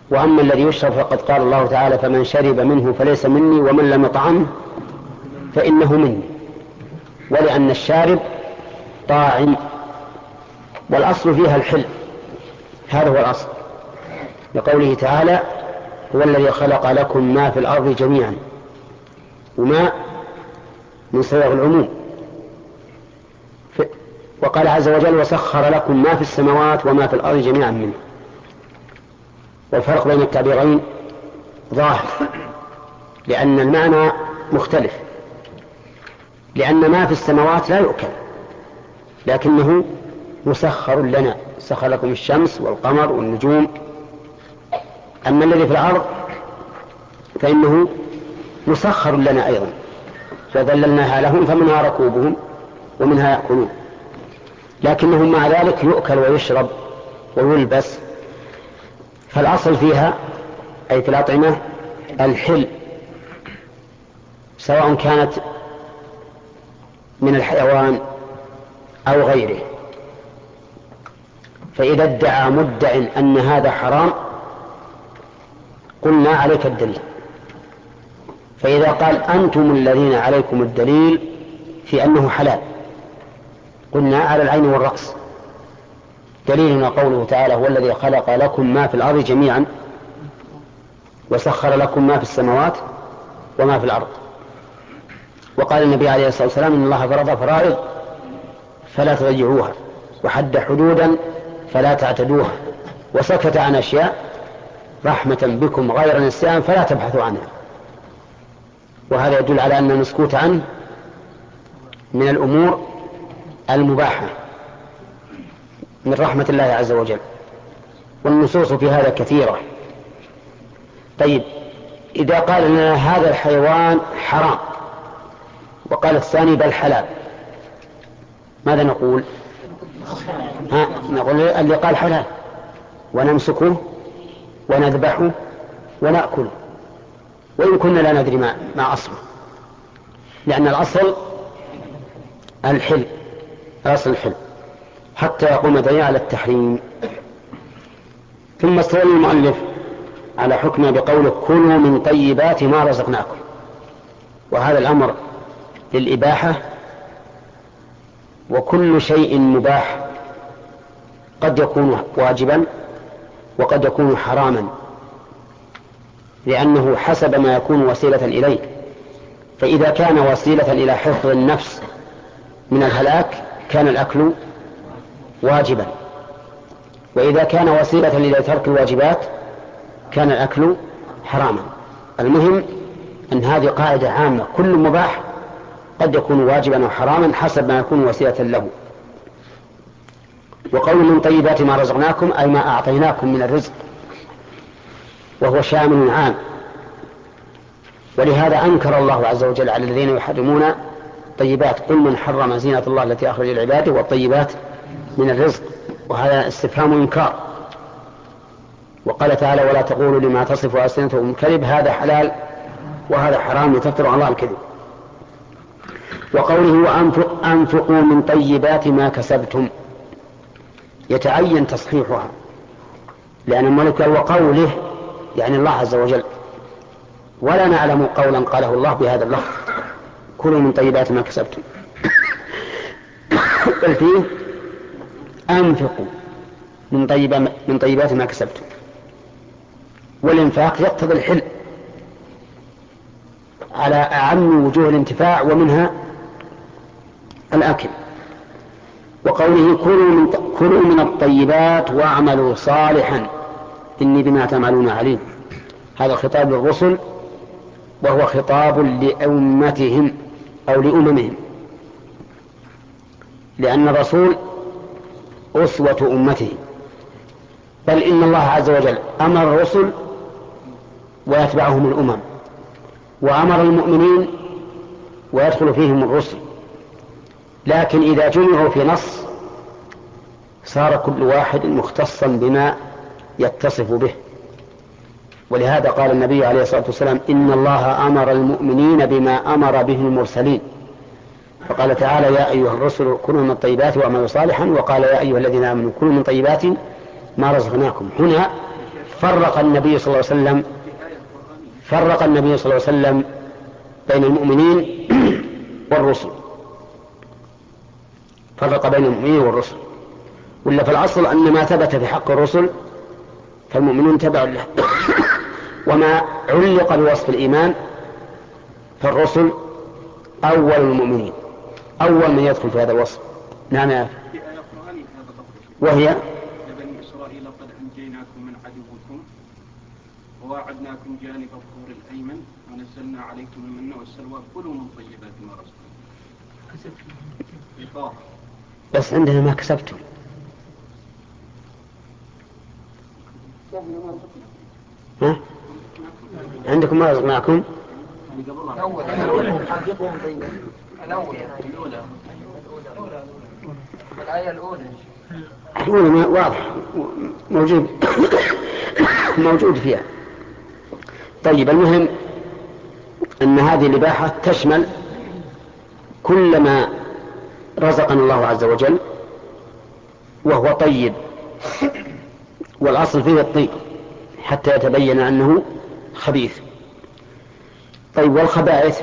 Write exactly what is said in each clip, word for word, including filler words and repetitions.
وأما الذي يشرب فقد قال الله تعالى فمن شرب منه فليس مني ومن لم يطعمه فإنه مني، ولأن الشارب طاعم، والأصل فيها الحل، هذا هو الأصل، لقوله تعالى هو الذي خلق لكم ما في الأرض جميعا، وما من صيغ العموم، وقال عز وجل وسخر لكم ما في السماوات وما في الأرض جميعا منه. والفرق بين التعبيرين ظاهر، لأن المعنى مختلف، لأن ما في السماوات لا يؤكل لكنه مسخر لنا، سخر لكم الشمس والقمر والنجوم. أما الذي في الأرض فإنه مسخر لنا أيضا، فذللناها لهم فمنها ركوبهم ومنها يأكلون، لكنهم مع ذلك يؤكل ويشرب ويلبس. فالأصل فيها أي في الأطعمة الحل، سواء كانت من الحيوان أو غيره. فإذا ادعى مدع أن هذا حرام قلنا عليك الدليل، فإذا قال أنتم الذين عليكم الدليل في أنه حلال قلنا على العين والرأس. دليلنا قوله تعالى هو الذي خلق لكم ما في الأرض جميعا وسخر لكم ما في السماوات وما في الأرض. وقال النبي عليه الصلاة والسلام إن الله فرض فرائض فلا تضيعوها، وحد حدودا فلا تعتدوها، وسكت عن أشياء رحمة بكم غير نسيان فلا تبحثوا عنها. وهذا يدل على أن المسكوت عنه من الأمور المباحة من رحمة الله عز وجل، والنصوص في هذا كثيرة. طيب إذا قال لنا هذا الحيوان حرام وقال الثاني بل حلال ماذا نقول؟ ها نقول اللي قال حلال ونمسكه ونذبحه ونأكله، وإن كنا لا ندري ما, ما أصله، لأن الأصل الحل، أصل الحل حتى يقوم دليل على التحريم. ثم استدل المؤلف على حكمه بقوله كلوا من طيبات ما رزقناكم، وهذا الأمر للإباحة، وكل شيء مباح قد يكون واجبا وقد يكون حراما، لأنه حسب ما يكون وسيلة إليه. فإذا كان وسيلة إلى حفظ النفس من الهلاك كان الأكل واجبا، وإذا كان وسيلة إلى ترك الواجبات كان الأكل حراما. المهم أن هذه قاعدة عامة، كل مباح قد يكون واجبا أو حراما حسب ما يكون وسيلة له. وقول من طيبات ما رزقناكم أي ما أعطيناكم من الرزق، وهو شامل عام. ولهذا أنكر الله عز وجل على الذين يحرمون طيبات قل من حرم زينة الله التي أخرج لعباده والطيبات من الرزق، وهذا استفهام إنكار. وقال تعالى ولا تقولوا لما تصف ألسنتكم الكذب هذا حلال وهذا حرام لتفتروا على الله الكذب. وقوله وأنفق أنفقوا من طيبات ما كسبتم يتعين تصحيحها، لأن الملك وقوله يعني الله عز وجل، ولا نعلم قولا قاله الله بهذا اللفظ كلوا من طيبات ما كسبتم بل فيه أنفقوا من, طيب من طيبات ما كسبتم، والإنفاق يقتضي الحل على أعم وجوه الانتفاع ومنها الأكل. وقوله كلوا من, كلوا من الطيبات واعملوا صالحا إني بما تعملون عليم، هذا خطاب للرسل وهو خطاب لأمتهم أو لأممهم، لأن الرسول أسوة أمته، بل إن الله عز وجل أمر الرسل ويتبعهم الأمم، وأمر المؤمنين ويدخل فيهم الرسل، لكن إذا جمعوا في نص صار كل واحد مختصا بما يتصف به. ولهذا قال النبي عليه الصلاة والسلام إن الله أمر المؤمنين بما أمر به المرسلين، فقال تعالى يا أيها الرسل كلوا من الطيبات وأعملوا صالحا، وقال يا أيها الذين آمنوا كلوا من طيبات ما رزقناكم. هنا فرق النبي صلى الله عليه وسلم فرق النبي صلى الله عليه وسلم بين المؤمنين والرسل، فرق بين المؤمنين والرسل. ولا في الأصل أن ما ثبت في حق الرسل فالمؤمنون تبع له، وما علق بوصف الإيمان فالرسل أول المؤمنين، أول من يدخل في هذا الوصف. نعم يا وهي يا بني إسرائيل قد أنجيناكم من عدوكم وواعدناكم جانب الطور الأيمن ونزلنا عليكم المن والسلوى كلوا من طيبات ما رزقناكم. بس عندنا ما كسبتم. ها؟ عندكم ما رزقناكم؟ الآية الأولى الأولى واضح موجود موجود فيها. طيب، المهم أن هذه الإباحة تشمل كل ما رزقنا الله عز وجل وهو طيب، والأصل فيه الطيب حتى يتبين أنه خبيث. طيب، والخبائث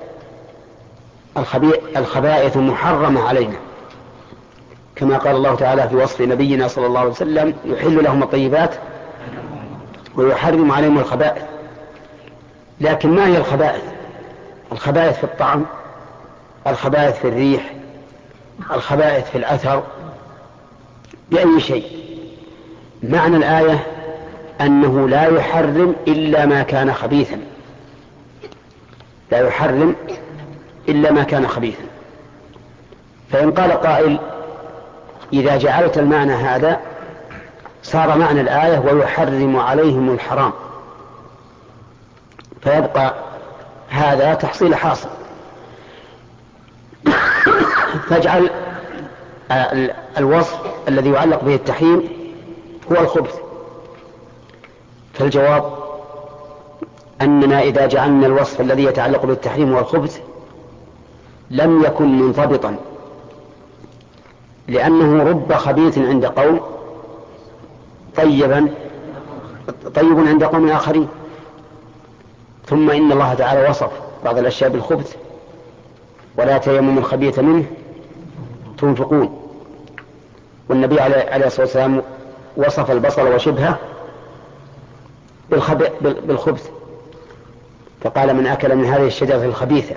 الخبائث محرمة علينا، كما قال الله تعالى في وصف نبينا صلى الله عليه وسلم: يحل لهم الطيبات ويحرم عليهم الخبائث. لكن ما هي الخبائث؟ الخبائث في الطعم، الخبائث في الريح، الخبائث في الأثر، بأي شيء. معنى الآية أنه لا يحرم إلا ما كان خبيثا، لا يحرم إلا ما كان خبيثا. فإن قال قائل: إذا جعلت المعنى هذا صار معنى الآية ويحرم عليهم الحرام، فيبقى هذا تحصيل حاصل. فاجعل الوصف الذي يعلق به التحريم هو الخبث. فالجواب أننا إذا جعلنا الوصف الذي يتعلق بالتحريم هو الخبث لم يكن منضبطا، لأنه رب خبيث عند قوم طيبا طيب عند قوم آخرين. ثم إن الله تعالى وصف بعض الأشياء بالخبث: ولا تيمموا الخبيث منه تنفقون. والنبي عليه الصلاة والسلام وصف البصل وشبهه بالخبث، فقال: من أكل من هذه الشجرة الخبيثة.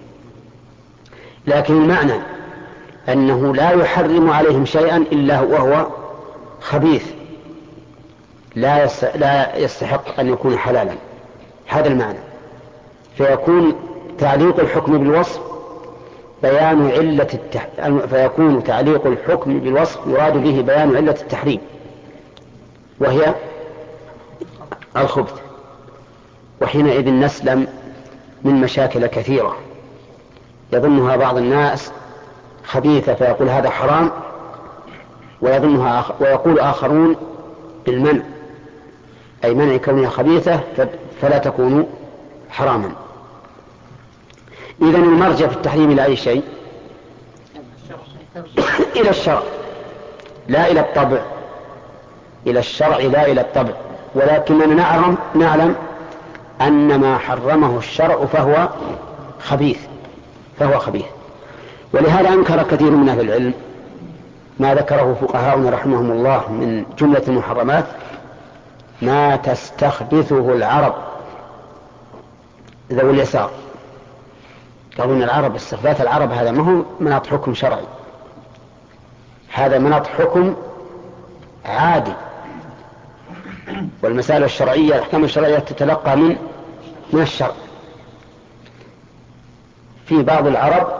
لكن المعنى أنه لا يحرم عليهم شيئا إلا وهو خبيث، لا يستحق أن يكون حلالا. هذا المعنى. فيكون تعليق الحكم بالوصف بيان علة التح... فيكون تعليق الحكم بالوصف يراد به بيان علة التحريم، وهي الخبث. وحينئذ نسلم من مشاكل كثيرة يظنها بعض الناس خبيثة فيقول هذا حرام، ويظنها آخر ويقول آخرون بالمنع، أي منع كونها خبيثة فلا تكون حراما. إذن المرجع في التحريم إلى أي شيء؟ إلى الشرع لا إلى الطبع، إلى الشرع لا إلى الطبع. ولكننا نعلم, نعلم أن ما حرمه الشرع فهو خبيث فهو خبيث ولهذا أنكر كثير من أهل العلم ما ذكره فقهاؤنا رحمهم الله من جملة المحرمات ما تستخبثه العرب ذوي اليسار. قالوا إن العرب استخباث العرب هذا ما هو مناط حكم شرعي، هذا مناط حكم عادي، والمسائل الشرعية الأحكام الشرعية تتلقى من من الشرع. في بعض العرب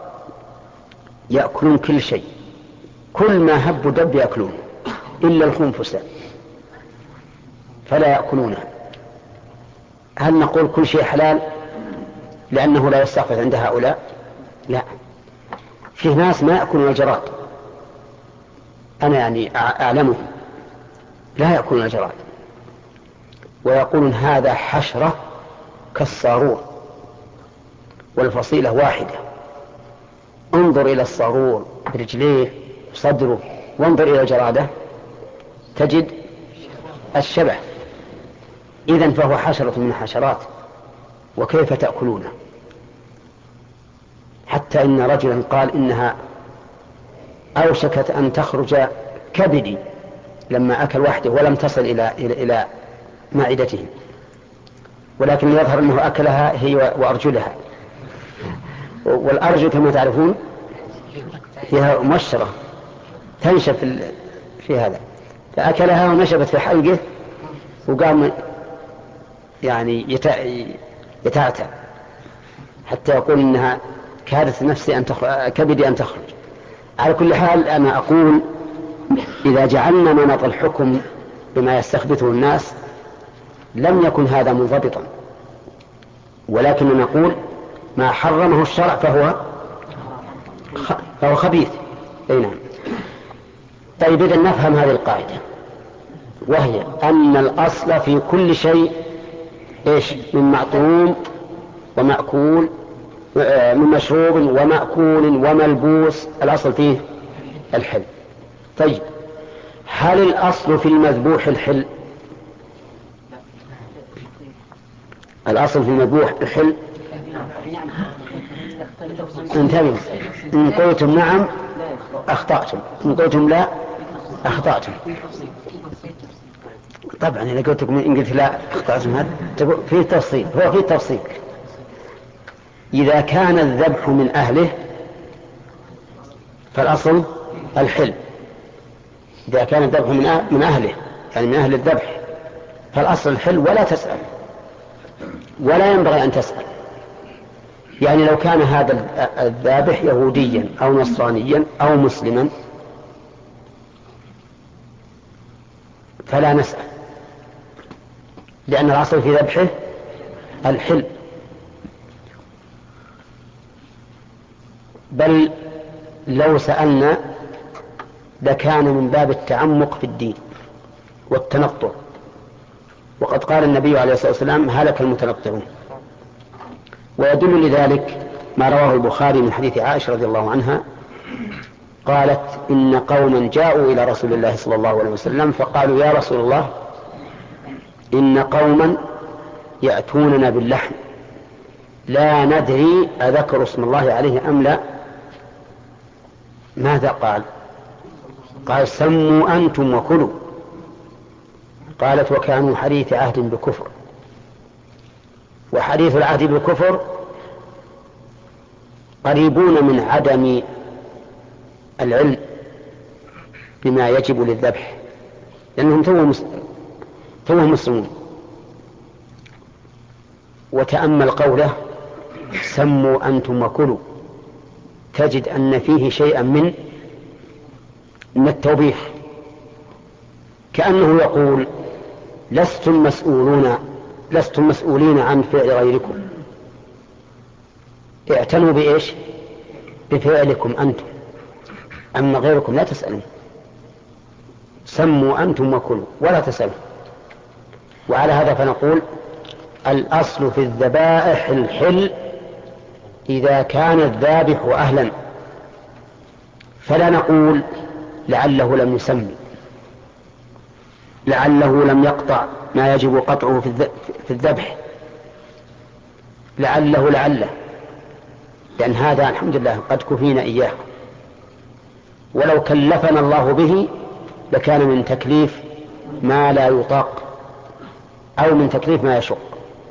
يأكلون كل شيء، كل ما هب ودب يأكلون إلا الخنفسة فلا يأكلونها. هل نقول كل شيء حلال لأنه لا يستخبث عند هؤلاء؟ لا، فيه ناس ما يأكلون الجراد، أنا يعني أعلمهم لا يأكلون الجراد، ويقولون هذا حشرة كالصارور والفصيلة واحدة. انظر إلى الصارور برجليه صدره وانظر إلى الجرادة تجد الشبه. إذن فهو حشرة من الحشرات، وكيف تأكلونه؟ حتى إن رجلا قال إنها أوشكت أن تخرج كبدي لما أكل وحده ولم تصل إلى إلى إلى معدته، ولكن يظهر أنه أكلها هي وأرجلها، والأرجل كما تعرفون فيها مشرة تنشف في هذا، فأكلها ونشبت في حلقه وقام يعني يتعتع حتى يقول إنها كادت نفسي أن تخرج كبدي أن تخرج. على كل حال أنا أقول إذا جعلنا مناط الحكم بما يستخبثه الناس لم يكن هذا منضبطا، ولكن نقول ما حرمه الشرع فهو فهو خبيث. أي نعم. طيب إذا نفهم هذه القاعدة، وهي أن الأصل في كل شيء إيش؟ من معطوم ومأكول، من مشروب ومأكول وملبوس، الأصل فيه الحل. طيب هل الأصل في المذبوح الحل؟ الأصل في المذبوح الحل. انتبهوا، إن قلتم نعم أخطأتم، إن قلتم لا أخطأتم. طبعا إذا قلتكم إن قلت لا أخطأتم هذا فيه تفصيل، هو فيه تفصيل. إذا كان الذبح من أهله فالأصل الحل. إذا كان الذبح من أهله يعني من أهل الذبح فالأصل الحل، ولا تسأل، ولا ينبغي أن تسأل. يعني لو كان هذا الذابح يهوديا أو نصرانيا أو مسلما فلا نسأل، لأن الأصل في ذبحه الحل. بل لو سألنا لكان من باب التعمق في الدين والتنطع، وقد قال النبي عليه الصلاة والسلام هلك المتنطعون. ويدل لذلك ما رواه البخاري من حديث عائشة رضي الله عنها قالت إن قوما جاءوا إلى رسول الله صلى الله عليه وسلم فقالوا يا رسول الله إن قوما يأتوننا باللحم لا ندري أذكر اسم الله عليه أم لا. ماذا قال؟ قال سموا أنتم وكلوا. قالت وكانوا حديث عهد بكفر، وحديث العهد بالكفر قريبون من عدم العلم بما يجب للذبح، لأنهم توهم مسلمون. وتأمل قوله سموا أنتم وكلوا، تجد أن فيه شيئا من من التوبيخ، كأنه يقول لستم مسؤولون لستم مسؤولين عن فعل غيركم، اعتنوا بإيش؟ بفعلكم أنتم، أما غيركم لا تسألون. سموا أنتم وكلوا ولا تسألوا. وعلى هذا فنقول الأصل في الذبائح الحل إذا كان الذابح أهلا، فلا نقول لعله لم يسمي، لعله لم يقطع ما يجب قطعه في الذبح، لعله لعله، لأن هذا الحمد لله قد كفينا إياه، ولو كلفنا الله به لكان من تكليف ما لا يطاق أو من تكليف ما يشق.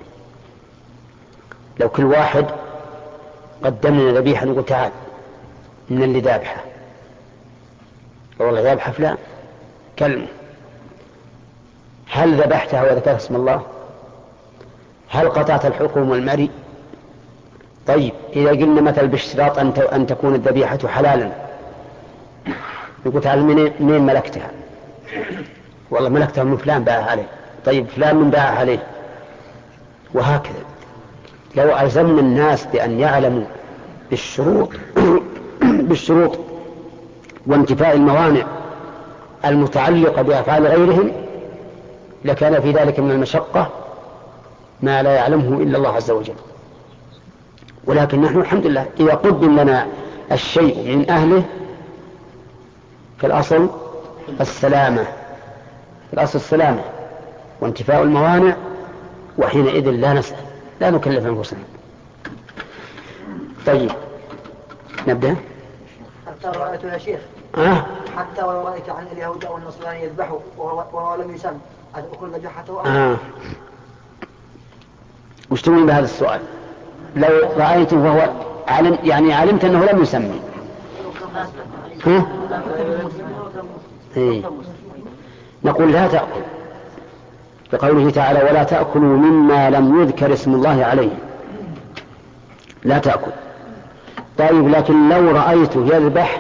لو كل واحد قدم لنا ذبيحة نقول تعال من اللي ذابحه، والله ذابحه فلان كلمه، هل ذبحتها وذكرت اسم الله؟ هل قطعت الحكم والمري؟ طيب إذا قلنا مثل باشتراط أن تكون الذبيحة حلالا نقول تعال منين ملكتها؟ والله ملكتها من فلان باعها عليه. طيب فلان من باعها عليه؟ وهكذا. لو ألزمنا الناس بأن يعلموا بالشروط بالشروط وانتفاء الموانع المتعلقة بأفعال غيرهم لكان في ذلك من المشقة ما لا يعلمه إلا الله عز وجل. ولكن نحن الحمد لله إذا قدم لنا الشيء من أهله فالأصل السلامة، الأصل السلامة وانتفاء الموانع وحينئذ لا نسأل، لا نكلف أنفسنا. طيب نبدأ. حتى رأيت يا شيخ أه؟ حتى ولو رأيت عن اليهود أو النصراني يذبحوا وهو لم يسم أكل ذبيحته أم آه. وش تقول بهذا السؤال؟ لو رأيته وهو علم، يعني علمت أنه لم يسمي، ها؟ إيه؟ نقول لا تأكل، بقوله تعالى ولا تأكلوا مما لم يذكر اسم الله عليه، لا تأكل. طيب لكن لو رأيته يذبح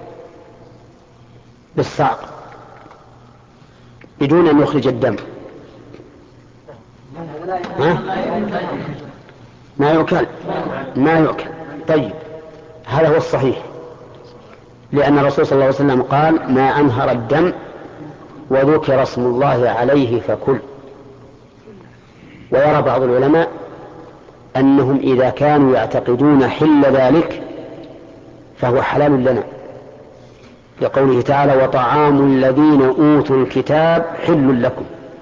بالصعق بدون أن يخرج الدم، ها؟ ما يؤكل، ما يؤكل. طيب هذا هو الصحيح، لأن الرسول صلى الله عليه وسلم قال ما أنهر الدم وذكر اسم الله عليه فكل. ويرى بعض العلماء أنهم إذا كانوا يعتقدون حل ذلك فهو حلال لنا، لقوله تعالى وطعام الذين أوتوا الكتاب حل لكم،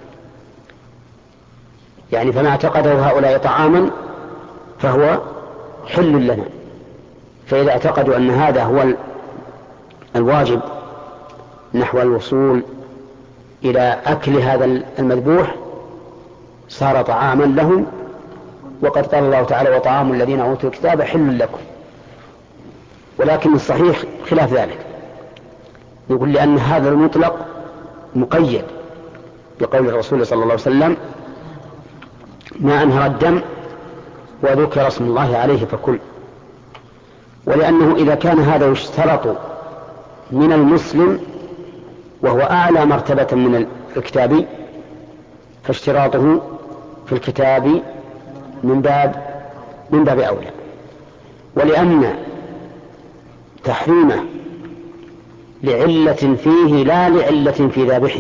يعني فما اعتقده هؤلاء طعاما فهو حل لنا. فإذا اعتقدوا أن هذا هو الواجب نحو الوصول إلى أكل هذا المذبوح صار طعاما لهم، وقد قال الله تعالى وطعام الذين أوتوا الكتاب حل لكم. ولكن الصحيح خلاف ذلك، يقول لأن هذا المطلق مقيد بقول الرسول صلى الله عليه وسلم ما أنهر الدم وذكر اسم الله عليه فكل. ولأنه إذا كان هذا يشترط من المسلم وهو أعلى مرتبة من الكتابي فاشتراطه في الكتاب من باب من باب أولى. ولأن تحريمه لعلة فيه لا لعلة في ذابحه.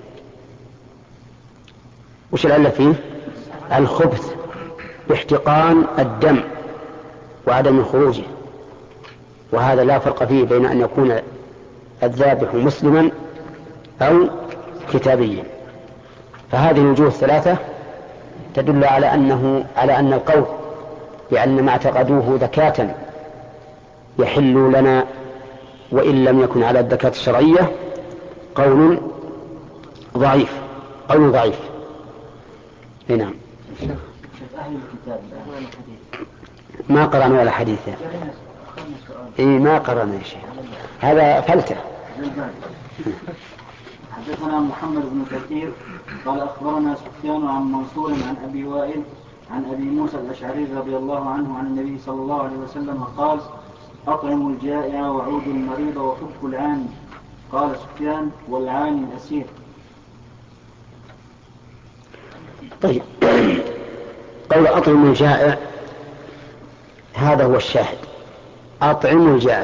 وش العلة فيه؟ الخبث باحتقان الدم وعدم خروجه، وهذا لا فرق فيه بين أن يكون الذابح مسلما أو كتابيا. فهذه الوجوه الثلاثة تدل على أنه على أن القول بأن ما اعتقدوه زكاة يحل لنا وإن لم يكن على الزكاة الشرعية قول ضعيف، قول ضعيف. نعم. أهل الكتاب ما قرأنا ولا حديث. إيه ما قرأنا يا شيخ، هذا فلتة. حدثنا محمد بن كثير قال أخبرنا سفيان عن منصور عن أبي وائل عن أبي موسى الأشعري رضي الله عنه عن النبي صلى الله عليه وسلم قال أطعموا الجائع وعودوا المريض وفكوا العاني. قال سفيان والعاني الأسير. طيب قول أطعموا الجائع هذا هو الشاهد، أطعموا الجائع.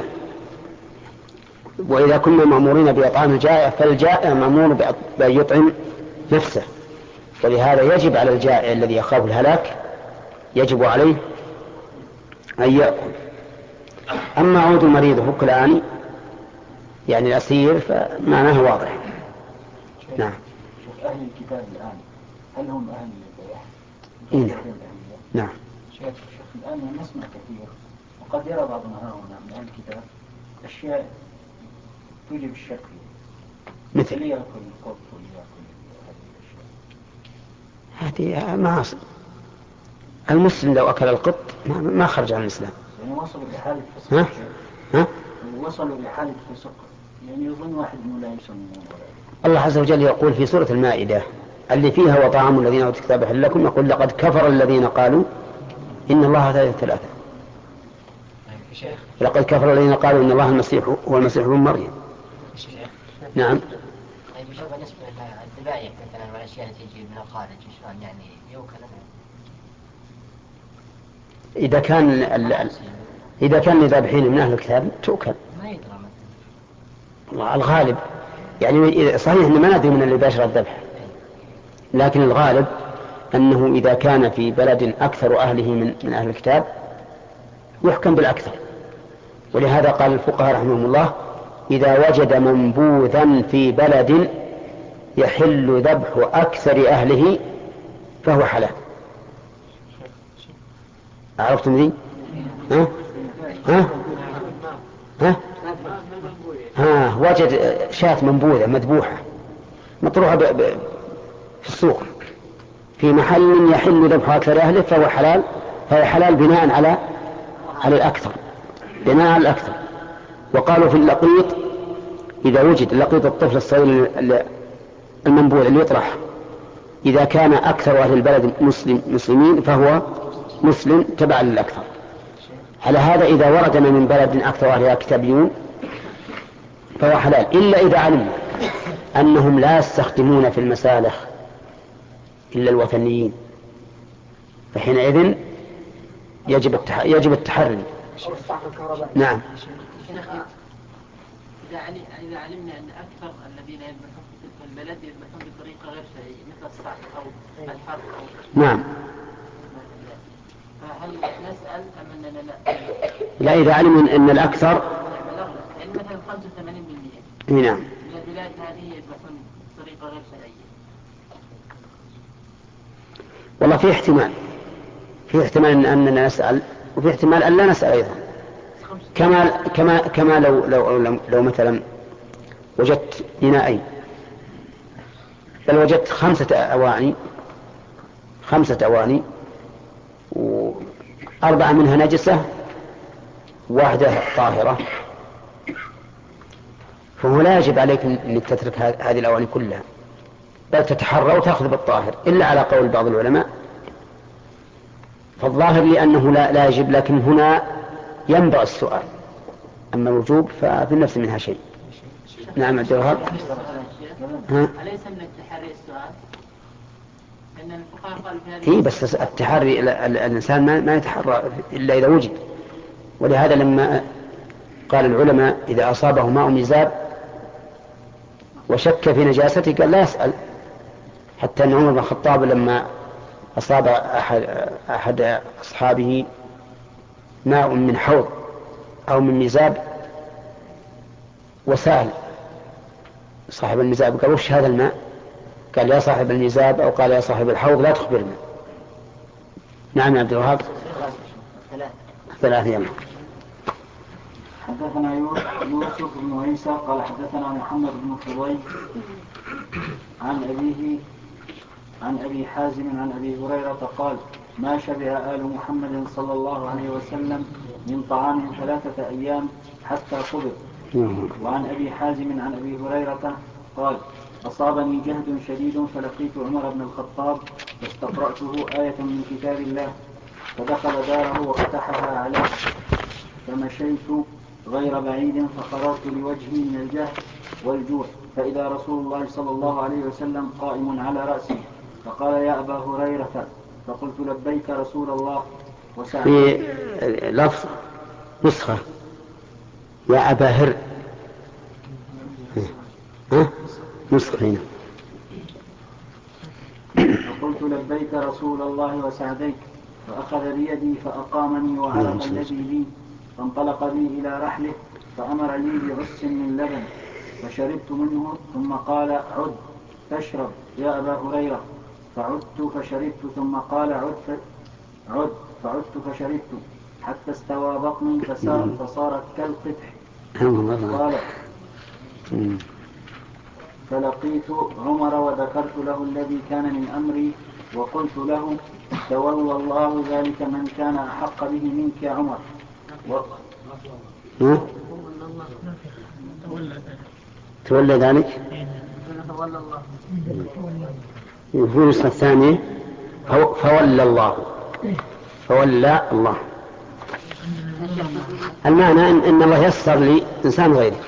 وإذا كنا مأمورين بإطعام الجائع فالجائع مأمور بأن يطعم نفسه، ولهذا يجب على الجائع الذي يخاف الهلاك يجب عليه أن يأكل. أما عود المريض وفك العاني يعني الأسير فمعناه واضح. نعم. شوف أهل الكتاب الآن هل هم أهل البيع؟ إيه؟ نعم. شيخ الآن نسمع كثير وقد يرى بعضنا هنا من أهل الكتاب أشياء توجب الشك مثل يأكل القط ويأكل هذه الأشياء. هذه معاصي. المسلم لو أكل القط ما خرج عن الإسلام. يعني وصلوا لحالة فسق. ها؟ ها؟ وصلوا لحالة فسق، يعني يظن واحد إنه لا يسمون. الله عز وجل يقول في سورة المائدة اللي فيها وطعام الذين أوتوا الكتاب حل لكم، يقول لقد كفر الذين قالوا إن الله ثالث ثلاثة. لقد كفر الذين قالوا إن الله المسيح هو المسيح ابن مريم. نعم. طيب شوف بالنسبة للذبائح مثلا والأشياء تجي من الخارج شلون يعني يوكل؟ إذا كان ال... إذا كان الذابحين من أهل الكتاب تؤكل. ما يدرى مثلا. الغالب يعني صحيح أن ما ندري من اللي باشر الذبح، لكن الغالب أنه إذا كان في بلد أكثر أهله من, من أهل الكتاب يحكم بالأكثر. ولهذا قال الفقهاء رحمهم الله إذا وجد منبوذا في بلد يحل ذبح أكثر أهله فهو حلال. عرفتم ذي؟ ها؟ ها؟ ها؟ ها وجد شاة منبوذة مذبوحة مطروحة ب... ب... في السوق في محل يحل ذبح أكثر أهله فهو حلال، فهو حلال بناء على على الأكثر، بناء على الأكثر. وقالوا في اللقيط إذا وجد لقيط الطفل الصغير المنبوذ اللي يطرح إذا كان أكثر أهل البلد مسلم مسلمين فهو مسلم تبع للأكثر. على هذا إذا وردنا من بلد أكثر أهلها كتابيون فهو حلال، إلا إذا علمنا أنهم لا يستخدمون في المسالخ إلا الوثنيين فحينئذ يجب التح... يجب التحري. نعم. إذا علمنا أن أكثر الذين يذبحون في تلك البلد يذبحون بطريقة غير شرعية مثل الصعق أو الحرق أو نعم. فهل نسأل أم أننا لا؟ لا إذا علموا أن الأكثر يعني مثلا خمسة وثمانين بالمئة نعم من البلاد هذه يذبحون بطريقة غير شرعية. والله في احتمال في احتمال أننا نسأل وفي احتمال أن لا نسأل أيضا. كما كما كما لو لو لو, لو مثلا وجدت إناءين بل وجدت خمسة أواني خمسة أواني وأربعة منها نجسة واحدة طاهرة فهو لا يجب عليك أنك تترك هذه الأواني كلها بل تتحرى وتأخذ بالطاهر إلا على قول بعض العلماء. فالظاهر لأنه لا, لا يجب، لكن هنا ينبغي السؤال، أما الوجوب ففي النفس منها شيء. نعم عبد الوهاب. أليس من التحري السؤال؟ إن الفقهاء قالوا في هذه إيه بس التحري الإنسان ما, ما يتحرى إلا إذا وجد، ولهذا لما قال العلماء إذا أصابه ماء مزاب وشك في نجاسته قال لا يسأل، حتى أن عمر بن الخطاب لما أصاب أحد, أحد أصحابه ماء من حوض أو من مزاب وسأل صاحب المزاب قال وش هذا الماء؟ قال يا صاحب المزاب أو قال يا صاحب الحوض لا تخبرنا. نعم يا عبد الوهاب. ثلاثة. يلا. حدثنا يوسف بن عيسى قال حدثنا محمد بن فضيل عن أبيه عن أبي حازم عن أبي هريرة قال ما شبع آل محمد صلى الله عليه وسلم من طعام ثلاثة أيام حتى قبض. وعن أبي حازم عن أبي هريرة قال أصابني جهد شديد فلقيت عمر بن الخطاب فاستقرأته آية من كتاب الله فدخل داره وفتحها عليه فمشيت غير بعيد فخرجت لوجهي من الجهد والجوع فإذا رسول الله صلى الله عليه وسلم قائم على رأسي فقال يا أبا هريرة فقلت لبيك رسول الله في لفظ نسخة يا أبا هر ها نسخة هنا فقلت لبيك رسول الله وسعديك فأخذ بيدي فأقامني وعرف الذي لي فانطلق بي إلى رحله فأمر لي بعص من لبن فشربت منه ثم قال عد فاشرب يا أبا هريرة فعدت فشربت ثم قال عد عد فعدت فشربت حتى استوى بطني فصار, فصار كالقدح. قال فلقيت عمر وذكرت له الذي كان من أمري وقلت له تولى الله ذلك من كان أحق به منك يا عمر. و... تولى ذلك في النسخة الثانية فولى الله فولى الله. المعنى إن, إن الله يسر لي إنسان غيري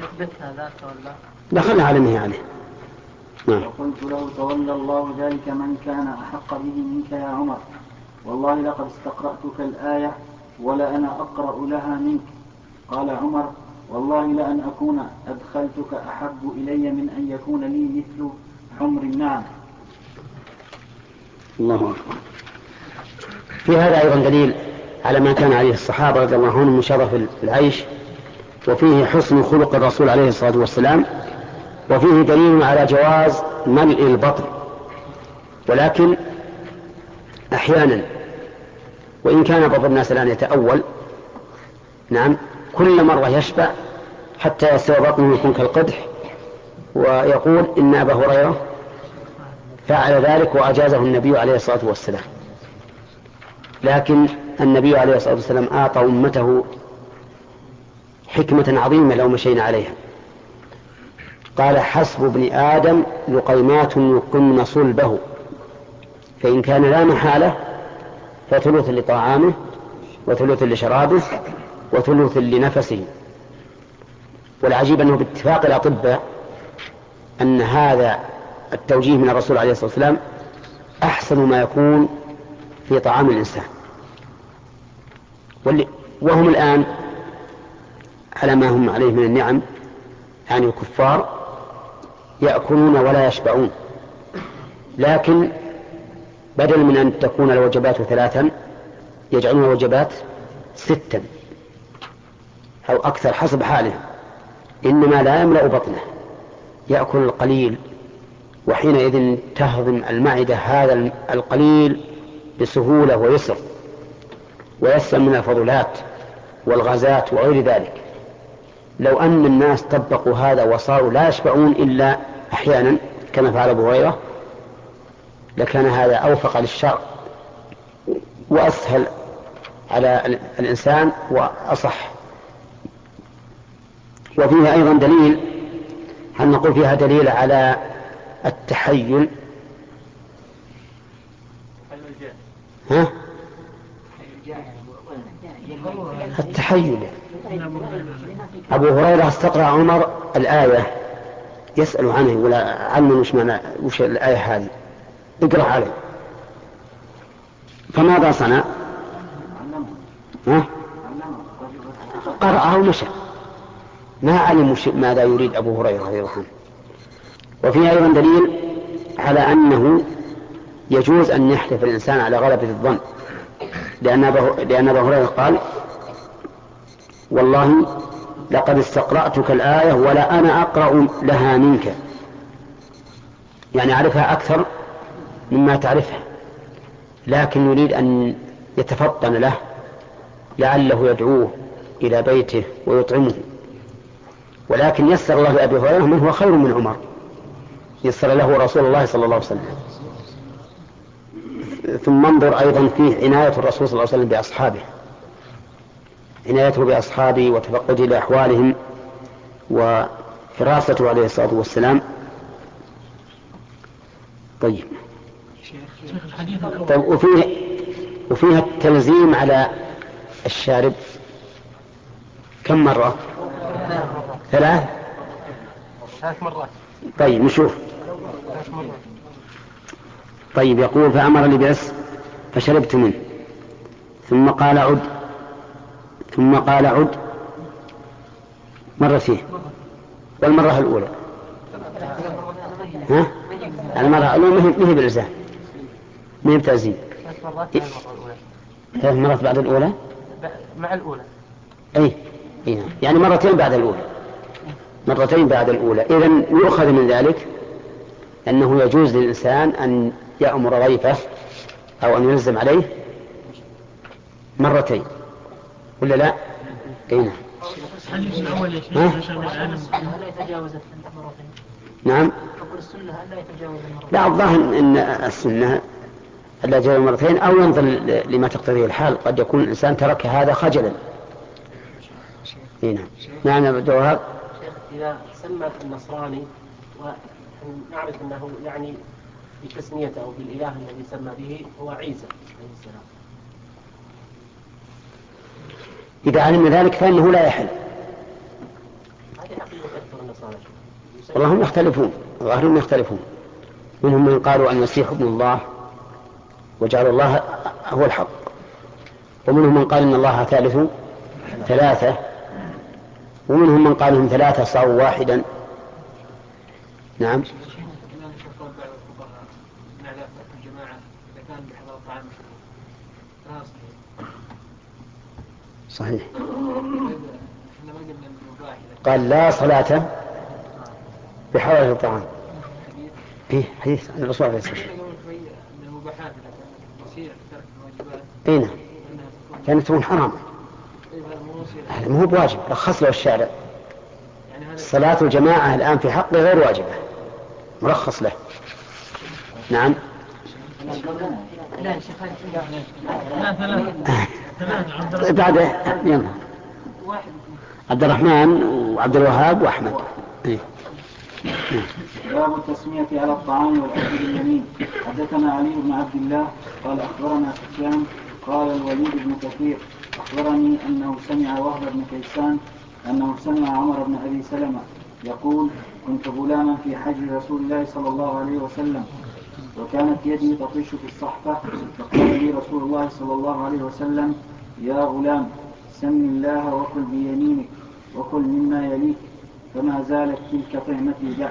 دخلها على النهي عليه. وقلت له تولى الله ذلك من كان أحق به منك يا عمر والله لقد استقرأتك الآية ولا أنا أقرأ لها منك. قال عمر والله لأن أكون أدخلتك أحب إلي من أن يكون لي مثل حمر النعم. الله أكبر. في هذا أيضا دليل على ما كان عليه الصحابة رضي الله عنهم من شرف العيش، وفيه حسن خلق الرسول عليه الصلاة والسلام، وفيه دليل على جواز ملء البطن. ولكن أحيانا وإن كان بعض الناس الآن يتأول، نعم، كل مرة يشبع حتى يستوى بطنه يكون كالقدح، ويقول إن أبا هريرة فعل ذلك وأجازه النبي عليه الصلاة والسلام. لكن النبي عليه الصلاة والسلام أعطى أمته حكمة عظيمة لو مشينا عليها. قال: حسب ابن آدم لقيمات يقمن صلبه، فإن كان لا محالة فثلث لطعامه وثلث لشرابه وثلث لنفسه. والعجيب أنه باتفاق الأطباء أن هذا التوجيه من الرسول عليه الصلاة والسلام أحسن ما يكون في طعام الإنسان. وهم الآن على ما هم عليه من النعم، يعني الكفار يأكلون ولا يشبعون، لكن بدل من أن تكون الوجبات ثلاثا يجعلون الوجبات ستا أو أكثر حسب حالهم، إنما لا يملأ بطنه، يأكل القليل، وحينئذ تهضم المعدة هذا القليل بسهولة ويسر، ويسلم من الفضلات والغازات وغير ذلك. لو أن الناس طبقوا هذا وصاروا لا يشبعون إلا أحيانا كما فعل أبو هريرة لكان هذا أوفق للشرع وأسهل على الإنسان وأصح. وفيها أيضا دليل، هل نقول فيها دليل على التحيل؟ ها؟ التحيل. أبو هريرة استقرأ عمر الآية يسأل عنه ولا علم وش معنى وش الآية هذه، اقرأ عليه، فماذا صنع؟ ها؟ قرأه ومشى، ما علم ماذا يريد أبو هريرة رضي الله عنه. وفيها أيضا دليل على أنه يجوز أن يحلف الإنسان على غلبة الظن، لأن أبا هريرة قال: والله لقد استقرأتك الآية ولا أنا أقرأ لها منك، يعني أعرفها أكثر مما تعرفها، لكن يريد أن يتفطن له لعله يدعوه إلى بيته ويطعمه. ولكن يسر الله لأبي هريرة من هو خير من عمر، يسر له رسول الله صلى الله عليه وسلم. ثم انظر أيضا فيه عناية الرسول صلى الله عليه وسلم بأصحابه، عنايته بأصحابه وتفقده لأحوالهم وحراسته عليه الصلاة والسلام. طيب, طيب وفيه وفيها التلزيم على الشارب كم مرة؟ ثلاث ثلاث مرات. طيب نشوف. طيب يقول: فأمر لي بأس فشربت منه، ثم قال عد، ثم قال عد مرتين، والمرة الأولى ها؟ المرة الأولى ما هي بالإلزام، ما هي بتلزيم. ثلاث مرات بعد الأولى مع الأولى، أي يعني مرتين بعد الأولى، مرتين بعد الأولى. إذن يؤخذ من ذلك أنه يجوز للإنسان أن يأمر ضيفه أو أن يلزم عليه مرتين، ولا لا؟ أين؟ الحديث الأول يا شيخ لا يتجاوز مرتين. نعم. أقول السنة لا يتجاوز مرتين. لا، الظاهر أن السنة لا يتجاوز مرتين، أو ينظر لما تقتضيه الحال، قد يكون الإنسان ترك هذا خجلا. نعم. نعم يا عبد الوهاب. شيخ، إذا سمى النصراني ونعرف أنه يعني بتسميته أو بالإله الذي سمى به هو عيسى عليه السلام، إذا علم ذلك فإنه لا يحل. هذه حقيقة أكثر النصارى. والله هم يختلفون، ظاهرهم يختلفون، منهم من قالوا المسيح ابن الله وجعل الله هو الحق، ومنهم من قال إن الله ثالث ثلاثة، ومنهم من قال هم ثلاثة صاروا واحدا. نعم. صحيح. قال لا صلاة بحضرة الطعام. فيه حديث عن الرسول عليه الصلاة والسلام. اين كانت تكون حرام. هذا مو بواجب، رخص له الشارع. صلاة الجماعة الآن في حقه غير واجبة، مرخص له. نعم. طيب بعد يلا عبد الرحمن وعبد الوهاب وأحمد. إيه. باب التسمية على الطعام والأكل باليمين. حدثنا علي بن عبد الله قال أخبرنا سفيان قال الوليد بن كثير أخبرني أنه سمع وهب بن كيسان أنه سمع عمر بن أبي سلمة يقول كنت غلاما في حج رسول الله صلى الله عليه وسلم وكانت يدي تطش في الصحفة فقال لي رسول الله صلى الله عليه وسلم يا غلام سم الله وكل بيمينك وكل مما يليك فما زالت تلك طعمتي بعد.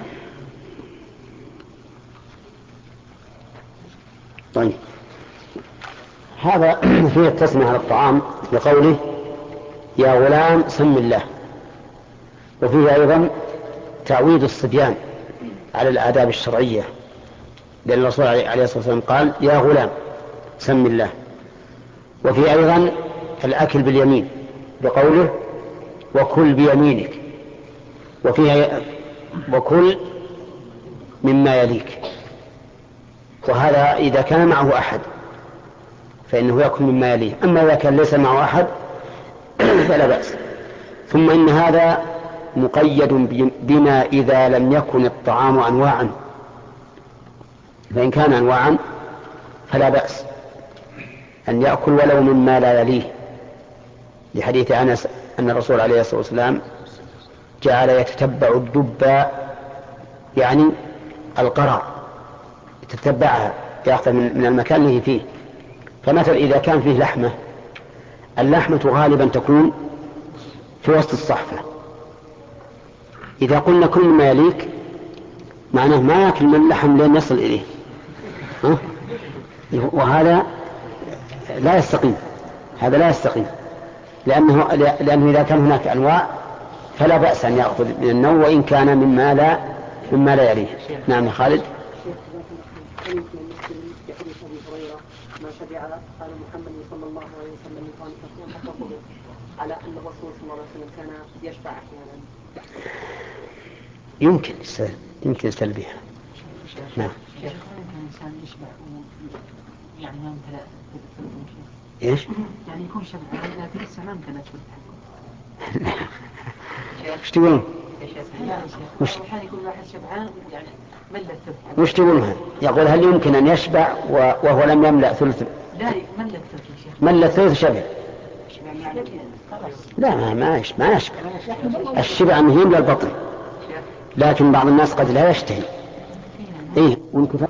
طيب هذا فيه التسمية على الطعام بقوله يا غلام سم الله، وفيه أيضا تعويد الصبيان على الآداب الشرعية، لأن الرسول عليه الصلاة والسلام قال يا غلام سم الله. وفيه أيضا الأكل باليمين بقوله وكل بيمينك، وفيه وكل مما يليك، وهذا إذا كان معه أحد فإنه يأكل مما يليه، أما إذا كان ليس معه أحد فلا بأس. ثم إن هذا مقيد بما إذا لم يكن الطعام أنواعا، فإن كان أنواعا فلا بأس أن يأكل ولو مما لا يليه، لحديث أنس أن الرسول عليه الصلاة والسلام جعل يتتبع الدب، يعني القرع يتتبعها يأخذ من المكان اللي فيه. فمثل إذا كان فيه لحمة، اللحمة غالبا تكون في وسط الصحفة، إذا قلنا كل ما يليك معناه ما يأكل من اللحم لين يصل إليه، ها؟ وهذا لا يستقيم، هذا لا يستقيم، لأنه, لأنه إذا كان هناك أنواع فلا بأس أن يأخذ من النوع وإن كان مما لا, مما لا يليه. نعم خالد. ما شبع قال محمد صلى الله عليه وسلم قال تكون حقه على أن الرسول صلى الله عليه وسلم كان يشبع أحيانا. يمكن يمكن يستلبيها. نعم. كيف الإنسان يشبع يعني ما امتلأ إيش؟ يعني يكون شبعان لكن لسه ما امتلأ وش تقولون؟ وش أحيانا يكون واحد شبعان يعني ملت ثلث. وش تقولون؟ يقول هل يمكن أن يشبع وهو لم يملأ ثلث؟ لا ملت ثلث يا شيخ. ملت ثلث شبع. لا ما ما ما يشبع. الشبع أنه يملأ البطن، لكن بعض الناس قد لا يشتهي. إيه وانكفى.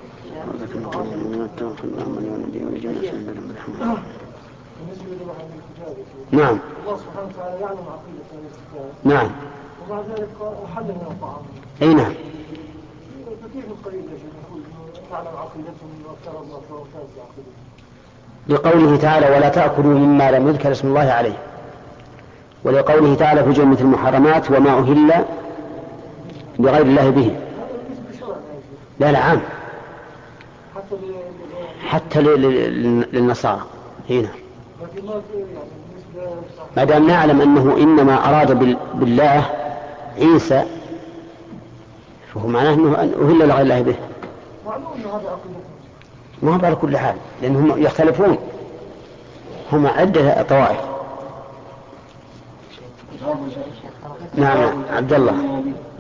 نعم. الله سبحانه وتعالى يعلم عقيدة الكتاب. نعم. وبعد ذلك حل من الطعام. أي نعم. فكيف القليل يا شيخ نقول تعلم عقيدتهم وافترض الله وفاز عقيدتهم. لقوله تعالى ولا تأكلوا مما لم يذكر اسم الله عليه، ولقوله تعالى في جملة المحرمات وما أهل لغير الله به. لا لا عام حتى للنصارى هنا، ما دام نعلم أنه إنما أراد بالله عيسى فهو معناه أنه أهل لغير الله به. ما هو على كل حال لأنهم يختلفون، هم عدة طوائف. نعم عبد الله.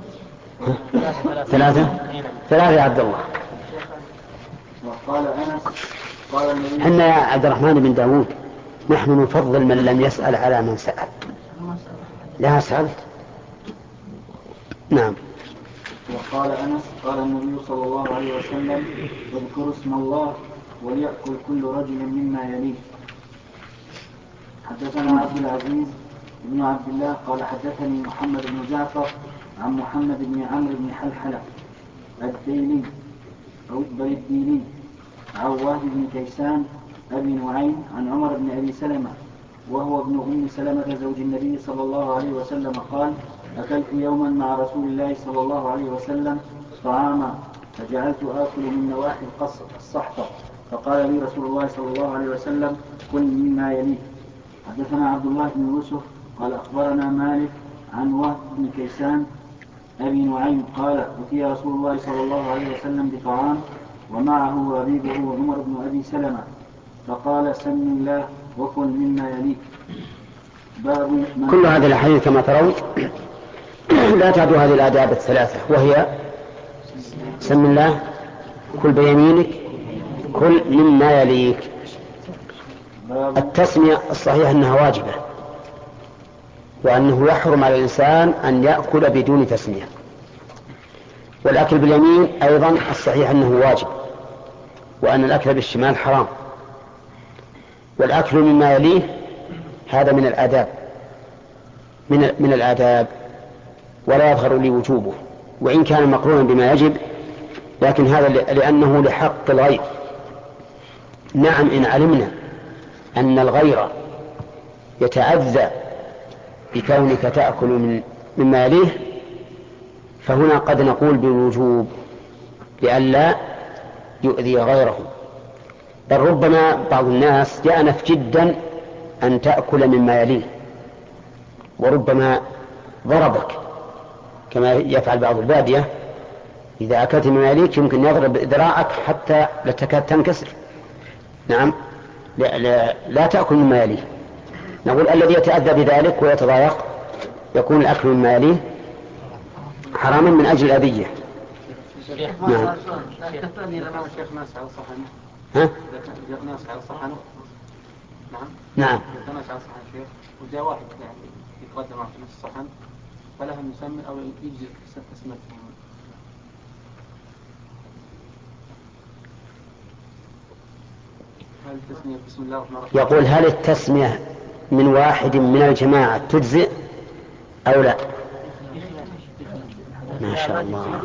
ثلاثة ثلاثة يا عبد الله. وقال أنس قال النبي حنا يا عبد الرحمن بن داود نحن نفضل من لم يسأل على من سأل. لا سألت. نعم. وقال أنس قال النبي صلى الله عليه وسلم اذكروا اسم الله وليأكل كل رجل مما يليه. حدثنا عبد العزيز بن عبد الله قال حدثني محمد بن جعفر عن محمد بن عمرو بن حلحلة الديلي أو الديلي عن وهب بن كيسان أبي نعيم عن عمر بن أبي سلمة وهو ابن أم سلمة زوج النبي صلى الله عليه وسلم قال أكلت يوما مع رسول الله صلى الله عليه وسلم طعاما فجعلت آكل من نواحي الصحفة فقال لي رسول الله صلى الله عليه وسلم كل مما يليه حدثنا عبد الله بن يوسف قال أخبرنا مالك عن وهب بن كيسان أبي نعيم قال أتي رسول الله صلى الله عليه وسلم بطعام ومعه ربيبه عمر بن أبي سلمة فقال سم الله وكل مما يليك. باب كل هذه الأحاديث كما ترون لا تعد هذه الآداب الثلاثة، وهي سم الله، كل بيمينك، كل مما يليك. التسمية الصحيح أنها واجبة، وأنه يحرم على الإنسان أن يأكل بدون تسمية. والأكل باليمين أيضا الصحيح أنه واجب، وأن الأكل بالشمال حرام. والأكل مما يليه هذا من الآداب من, من الآداب ولا يظهر لي وجوبه، وإن كان مقرونا بما يجب، لكن هذا لأنه لحق الغير. نعم، إن علمنا أن الغير يتأذى بكونك تأكل من مما يليه فهنا قد نقول بالوجوب لئلا يؤذي غيره. بل ربما بعض الناس يأنف جدا أن تأكل مما يليه، وربما ضربك كما يفعل بعض البادية، إذا أكلت مما يليك يمكن يضرب ذراعك حتى لا تكاد تنكسر. نعم، لا, لا, لا تأكل مما يليه. نقول الذي يتأذى بذلك ويتضايق يكون الأكل مما يليه حراما من أجل الأذية. نعم. الشيخ ناس على صحن. ها؟ ناس على صحن. نعم. نعم. ناس على صحن شيخ، وجاء واحد يعني يتقدم على نفس الصحن فلها مسمى أو يجزي اسمه. هل التسمية بسم الله الرحمن الرحيم؟ يقول هل التسمية من واحد من الجماعة تجزئ أو لا؟ ما شاء الله.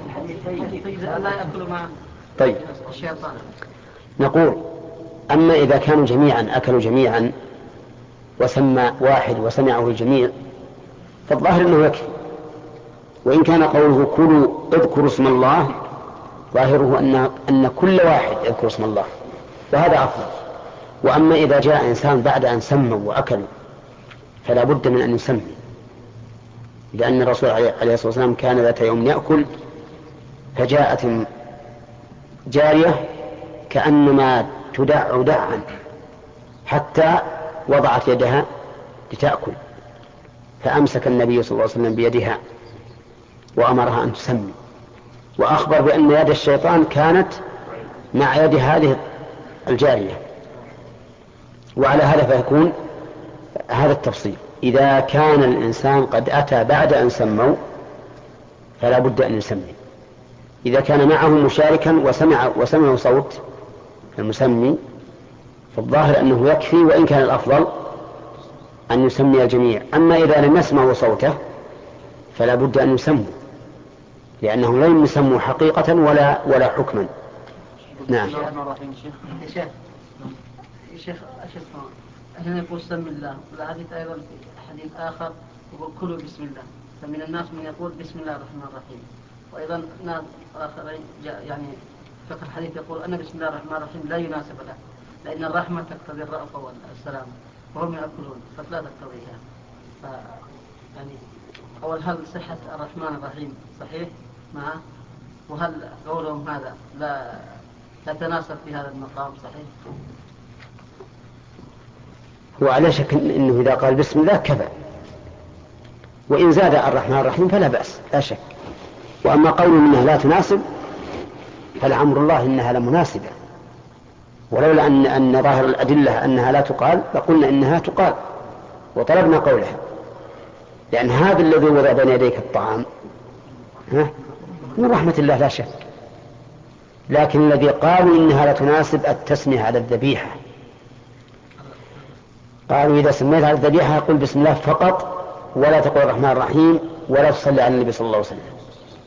طيب، نقول أما إذا كانوا جميعا أكلوا جميعا وسمى واحد وسمعه الجميع فالظاهر أنه يكفي. وإن كان قوله كلوا اذكروا اسم الله ظاهره أن, أن كل واحد يذكر اسم الله، وهذا أفضل. وأما إذا جاء إنسان بعد أن سموا وأكلوا فلا بد من أن يسمي، لأن الرسول عليه الصلاة والسلام كان ذات يوم يأكل فجاءت جارية كأنما تدع دعا حتى وضعت يدها لتأكل، فأمسك النبي صلى الله عليه وسلم بيدها وأمرها أن تسمي، وأخبر بأن يد الشيطان كانت مع يد هذه الجارية. وعلى هذا فيكون هذا التفصيل: إذا كان الإنسان قد أتى بعد أن سموا فلا بد أن يسمي. إذا كان معه مشاركا وسمع وسمع صوت المسمي فالظاهر أنه يكفي، وإن كان الأفضل أن يسمي الجميع. أما إذا لم يسمعوا صوته فلا بد أن يسموا، لأنهم لم يسموا حقيقة ولا ولا حكما. نعم. شيخ شيخ هنا يقول سم الله، والحديث أيضا في حديث آخر يقول كلوا بسم الله. فمن الناس من يقول بسم الله الرحمن الرحيم، وأيضا ناس آخرين يعني فقه الحديث يقول أن بسم الله الرحمن الرحيم لا يناسب له، لأن الرحمة تقتضي الرأفة والسلام وهم يأكلون فلا تقتضيها. ف يعني أول هل صحة الرحمن الرحيم صحيح معه؟ وهل قولهم هذا لا لا تناسب في هذا المقام صحيح؟ وعلى شك إنه إذا قال بسم الله كفى، وإن زاد الرحمن الرحيم فلا بأس لا شك. وأما قول إنها لا تناسب فالأمر الله إنها لمناسبة، ولولا أن, أن ظاهر الأدلة أنها لا تقال لقلنا إنها تقال وطلبنا قولها، لأن هذا الذي وضع بين يديك الطعام من رحمة الله لا شك. لكن الذي قالوا إنها لا تناسب التسمية على الذبيحة، قالوا إذا سميت على الذبيحة قل بسم الله فقط ولا تقول الرحمن الرحيم ولا تصلي على النبي صلى الله عليه وسلم،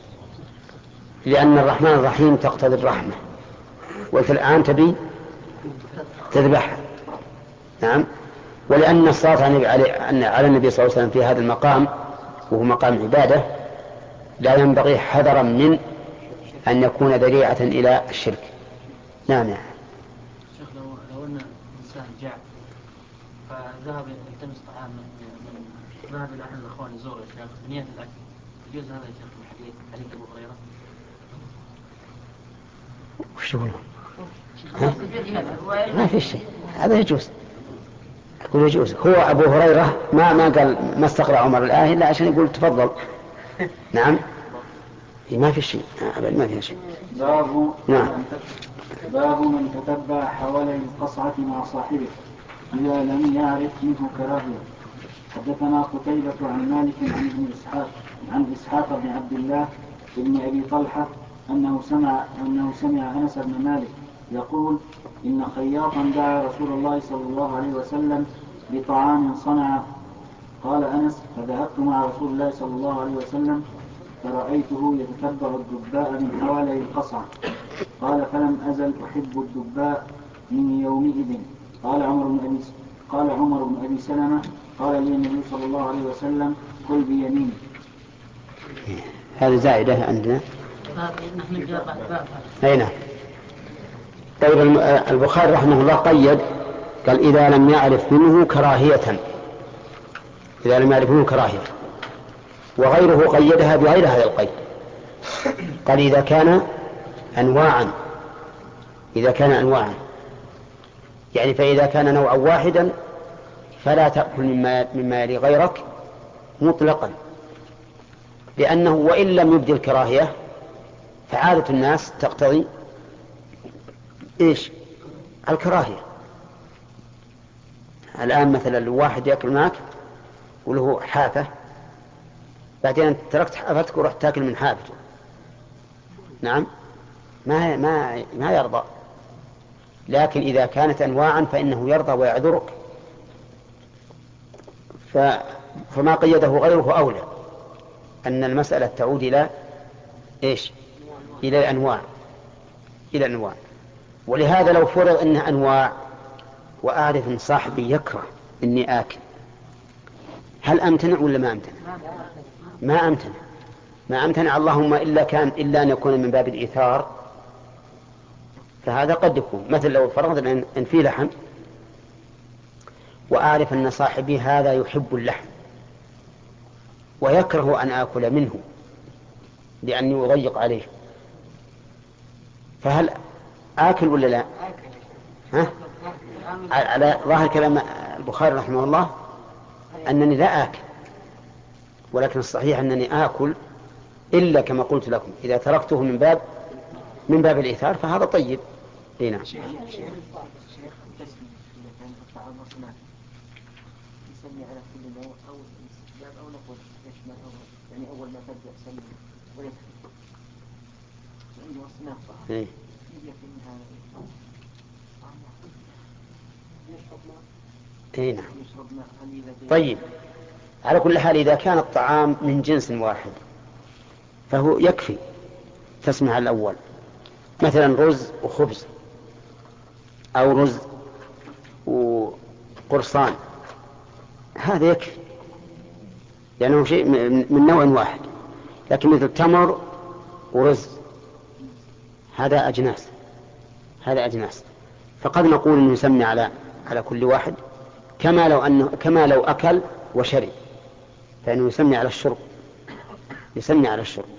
لأن الرحمن الرحيم تقتضي الرحمة، وأنت الآن تبي تذبحها. نعم. ولأن الصلاة على النبي صلى الله عليه وسلم في هذا المقام وهو مقام عبادة لا ينبغي حذرا من أن يكون ذريعة إلى الشرك. نعم. شيخ لو لو أن إنسان جاع فذهب يلتمس طعام من ذهب إلى أحد الأخوان يزور يا شيخ بنية الأكل، يجوز هذا يا شيخ من حديث حديث أبو هريرة؟ وش تقول؟ ما في شيء، هذا يجوز. أقول يجوز. هو أبو هريرة ما ما قال ما استقرأ عمر الآية إلا عشان يقول تفضل. نعم ما في شيء، أبدا ما في شيء. باب نعم. باب من تتبع حوالي القصعة مع صاحبه إذا لم يعرف منه كراهية. حدثنا قتيبة عن مالك عن ابن إسحاق عن إسحاق بن عبد الله بن أبي طلحة أنه سمع أنه سمع أنس بن مالك يقول إن خياطا دعا رسول الله صلى الله عليه وسلم بطعام صنعه. قال أنس فذهبت مع رسول الله صلى الله عليه وسلم فرأيته يتتبع الدباء من حوالي القصعة. قال فلم أزل أحب الدباء من يومئذ. قال عمر بن أبي قال عمر بن أبي سلمة قال لي النبي صلى الله عليه وسلم كل بيمينك. هذه زائدة عندنا. نحن جاء بعد باب. أي نعم. طيب البخاري رحمه الله قيد قال إذا لم يعرف منه كراهية، إذا لم يعرف منه كراهية، وغيره قيدها بغير هذا القيد، قال إذا كان أنواعا، إذا كان أنواعا يعني فإذا كان نوعا واحدا فلا تأكل مما, مما يلي غيرك مطلقا، لأنه وإن لم يبدي الكراهية فعادة الناس تقتضي إيش؟ الكراهية. الآن مثلا الواحد يأكل معك وله حافة، بعدين تركت حافتك ورحت تأكل من حافته، نعم ما ما ما يرضى. لكن إذا كانت أنواعا فإنه يرضى ويعذرك، فما قيده غيره أولى، أن المسألة تعود إلى إيش؟ إلى الأنواع، إلى الأنواع. ولهذا لو فرض أنها أنواع وأعرف أن صاحبي يكره إني آكل، هل أمتنع ولا ما أمتنع؟ ما أمتنع، ما أمتنع اللهم إلا كان إلا أن يكون من باب الإيثار، فهذا قد يكون مثل لو فرضنا أن في لحم وأعرف أن صاحبي هذا يحب اللحم ويكره أن آكل منه لأني أضيق عليه، فهل آكل ولا لا؟ ها؟ على ظاهر كلام البخاري رحمه الله أنني لا آكل، ولكن الصحيح أنني آكل إلا كما قلت لكم إذا تركته من باب من باب الإيثار فهذا طيب. هنا يسمي على كل نوع أو الاستحباب أو نقول يشمل أو يعني أول ما تبدأ سمي ويكفي عنده أصناف طعام يكفي من هذا يشرب ماء. أي نعم. طيب على كل حال إذا كان الطعام من جنس واحد فهو يكفي تسمع على الأول، مثلا رز وخبز أو رز وقرصان، هذا يكفي لأنه شيء من نوع واحد. لكن مثل تمر ورز هذا أجناس، هذا أجناس، فقد نقول إنه يسمي على على كل واحد كما لو أنه كما لو أكل وشرب، فإنه يسمي على الشرب، يسمي على الشرب.